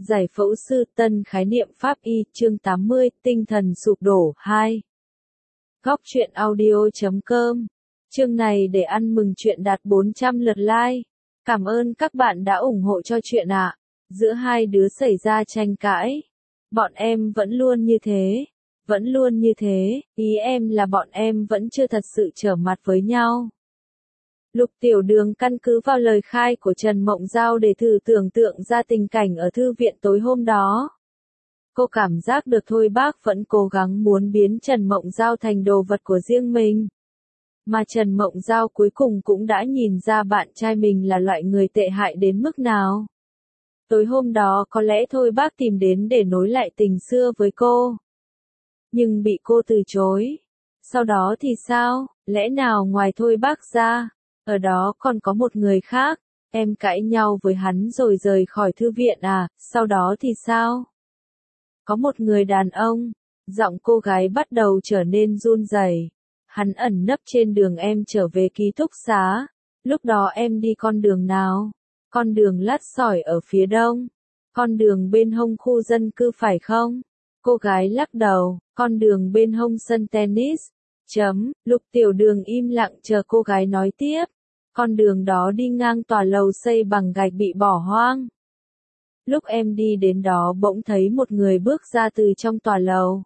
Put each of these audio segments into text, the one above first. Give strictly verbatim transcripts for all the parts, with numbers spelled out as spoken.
Giải phẫu sư tân khái niệm pháp y chương tám mươi tinh thần sụp đổ hai. Góc truyện audio chấm com. Chương này để ăn mừng chuyện đạt bốn trăm lượt like. Cảm ơn các bạn đã ủng hộ cho chuyện ạ. À. Giữa hai đứa xảy ra tranh cãi. Bọn em vẫn luôn như thế. Vẫn luôn như thế, ý em là bọn em vẫn chưa thật sự trở mặt với nhau. Lục Tiểu Đường căn cứ vào lời khai của Trần Mộng Giao để thử tưởng tượng ra tình cảnh ở thư viện tối hôm đó. Cô cảm giác được Thôi Bác vẫn cố gắng muốn biến Trần Mộng Giao thành đồ vật của riêng mình. Mà Trần Mộng Giao cuối cùng cũng đã nhìn ra bạn trai mình là loại người tệ hại đến mức nào. Tối hôm đó có lẽ Thôi Bác tìm đến để nối lại tình xưa với cô. Nhưng bị cô từ chối. Sau đó thì sao, lẽ nào ngoài Thôi Bác ra, ở đó còn có một người khác, em cãi nhau với hắn rồi rời khỏi thư viện à, sau đó thì sao? Có một người đàn ông, giọng cô gái bắt đầu trở nên run rẩy. Hắn ẩn nấp trên đường em trở về ký túc xá, lúc đó em đi con đường nào? Con đường lát sỏi ở phía đông, con đường bên hông khu dân cư phải không? Cô gái lắc đầu, con đường bên hông sân tennis. Chấm, Lục Tiểu Đường im lặng chờ cô gái nói tiếp. Con đường đó đi ngang tòa lầu xây bằng gạch bị bỏ hoang. Lúc em đi đến đó bỗng thấy một người bước ra từ trong tòa lầu.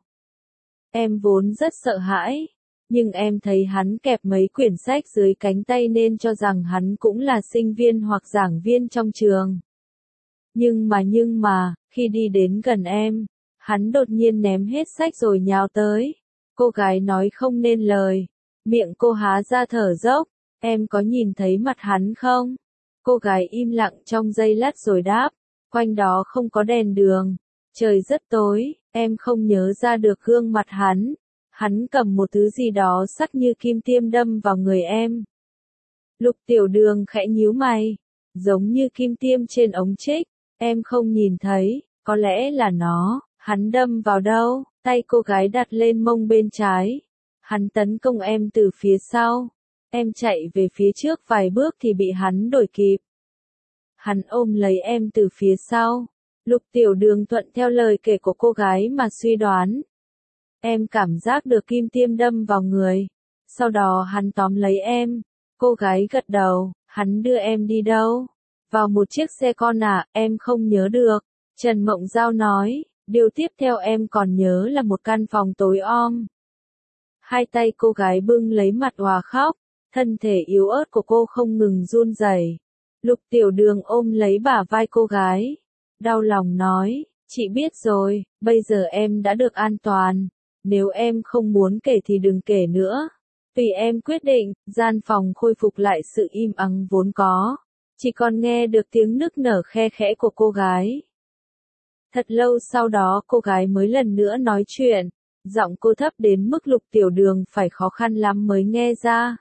Em vốn rất sợ hãi, nhưng em thấy hắn kẹp mấy quyển sách dưới cánh tay nên cho rằng hắn cũng là sinh viên hoặc giảng viên trong trường. Nhưng mà nhưng mà, khi đi đến gần em, hắn đột nhiên ném hết sách rồi nhào tới. Cô gái nói không nên lời, miệng cô há ra thở dốc. Em có nhìn thấy mặt hắn không? Cô gái im lặng trong giây lát rồi đáp, quanh đó không có đèn đường, trời rất tối, em không nhớ ra được gương mặt hắn. Hắn cầm một thứ gì đó sắc như kim tiêm đâm vào người em. Lục Tiểu Đường khẽ nhíu mày, giống như kim tiêm trên ống trích, em không nhìn thấy, có lẽ là nó. Hắn đâm vào đâu? Tay cô gái đặt lên mông bên trái. Hắn tấn công em từ phía sau. Em chạy về phía trước vài bước thì bị hắn đuổi kịp. Hắn ôm lấy em từ phía sau. Lục Tiểu Đường thuận theo lời kể của cô gái mà suy đoán. Em cảm giác được kim tiêm đâm vào người. Sau đó hắn tóm lấy em. Cô gái gật đầu. Hắn đưa em đi đâu? Vào một chiếc xe con à, em không nhớ được. Trần Mộng Giao nói. Điều tiếp theo em còn nhớ là một căn phòng tối om. Hai tay cô gái bưng lấy mặt òa khóc. Thân thể yếu ớt của cô không ngừng run rẩy. Lục Tiểu Đường ôm lấy bả vai cô gái. Đau lòng nói, chị biết rồi, bây giờ em đã được an toàn. Nếu em không muốn kể thì đừng kể nữa. Tùy em quyết định, gian phòng khôi phục lại sự im ắng vốn có. Chỉ còn nghe được tiếng nức nở khe khẽ của cô gái. Thật lâu sau đó cô gái mới lần nữa nói chuyện. Giọng cô thấp đến mức Lục Tiểu Đường phải khó khăn lắm mới nghe ra.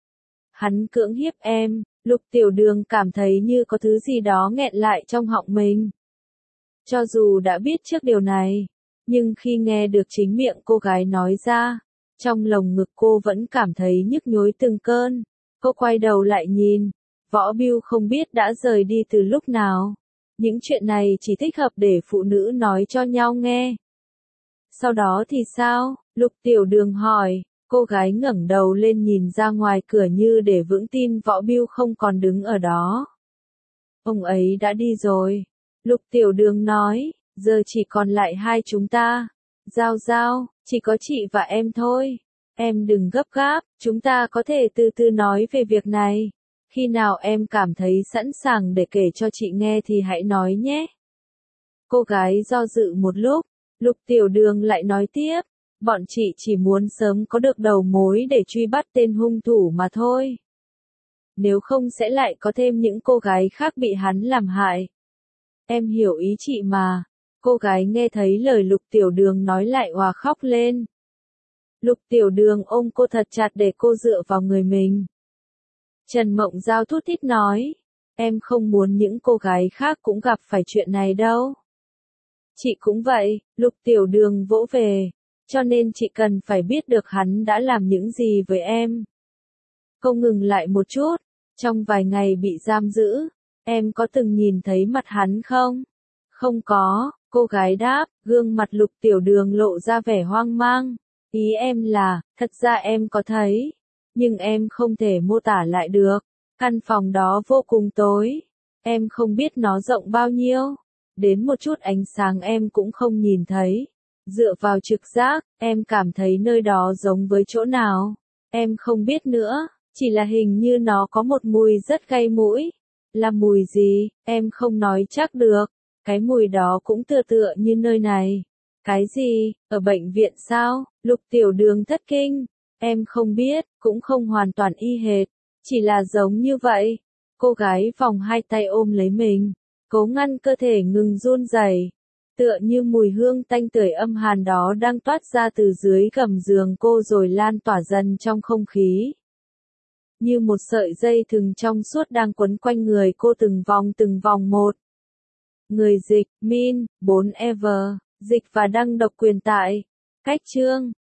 Hắn cưỡng hiếp em, Lục Tiểu Đường cảm thấy như có thứ gì đó nghẹn lại trong họng mình. Cho dù đã biết trước điều này, nhưng khi nghe được chính miệng cô gái nói ra, trong lồng ngực cô vẫn cảm thấy nhức nhối từng cơn. Cô quay đầu lại nhìn, Võ Bưu không biết đã rời đi từ lúc nào. Những chuyện này chỉ thích hợp để phụ nữ nói cho nhau nghe. Sau đó thì sao? Lục Tiểu Đường hỏi. Cô gái ngẩng đầu lên nhìn ra ngoài cửa như để vững tin Võ Bưu không còn đứng ở đó. Ông ấy đã đi rồi. Lục Tiểu Đường nói, giờ chỉ còn lại hai chúng ta. Giao Giao, chỉ có chị và em thôi. Em đừng gấp gáp, chúng ta có thể từ từ nói về việc này. Khi nào em cảm thấy sẵn sàng để kể cho chị nghe thì hãy nói nhé. Cô gái do dự một lúc, Lục Tiểu Đường lại nói tiếp. Bọn chị chỉ muốn sớm có được đầu mối để truy bắt tên hung thủ mà thôi. Nếu không sẽ lại có thêm những cô gái khác bị hắn làm hại. Em hiểu ý chị mà. Cô gái nghe thấy lời Lục Tiểu Đường nói lại òa khóc lên. Lục Tiểu Đường ôm cô thật chặt để cô dựa vào người mình. Trần Mộng Giao thút thít nói. Em không muốn những cô gái khác cũng gặp phải chuyện này đâu. Chị cũng vậy, Lục Tiểu Đường vỗ về. Cho nên chị cần phải biết được hắn đã làm những gì với em. Cô ngừng lại một chút. Trong vài ngày bị giam giữ, em có từng nhìn thấy mặt hắn không? Không có, cô gái đáp, gương mặt Lục Tiểu Đường lộ ra vẻ hoang mang. Ý em là, thật ra em có thấy, nhưng em không thể mô tả lại được. Căn phòng đó vô cùng tối. Em không biết nó rộng bao nhiêu. Đến một chút ánh sáng em cũng không nhìn thấy. Dựa vào trực giác, em cảm thấy nơi đó giống với chỗ nào. Em không biết nữa, chỉ là hình như nó có một mùi rất gây mũi. Là mùi gì, em không nói chắc được. Cái mùi đó cũng tựa tựa như nơi này. Cái gì, ở bệnh viện sao? Lục Tiểu Đường thất kinh. Em không biết, cũng không hoàn toàn y hệt. Chỉ là giống như vậy. Cô gái vòng hai tay ôm lấy mình. Cố ngăn cơ thể ngừng run rẩy. Tựa như mùi hương tanh tưởi âm hàn đó đang toát ra từ dưới gầm giường cô rồi lan tỏa dần trong không khí. Như một sợi dây thừng trong suốt đang quấn quanh người cô từng vòng từng vòng một. Người dịch, Min, bốn Ever, dịch và đăng độc quyền tại. Cách chương